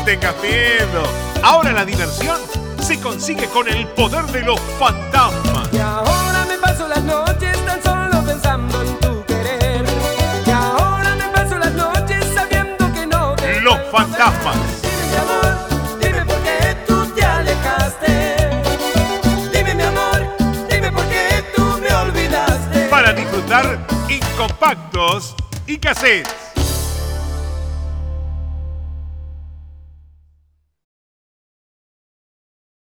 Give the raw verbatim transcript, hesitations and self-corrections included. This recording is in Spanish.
tengas miedo. Ahora la diversión se consigue con el poder de los fantasmas. Y ahora me paso las noches tan solo pensando en tu querer. Y ahora me paso las noches sabiendo que no te Los vuelvo a fantasmas. ver. Dime mi amor, dime por qué tú te alejaste. Dime mi amor, dime por qué tú me olvidaste. Para disfrutar incompactos y cassettes.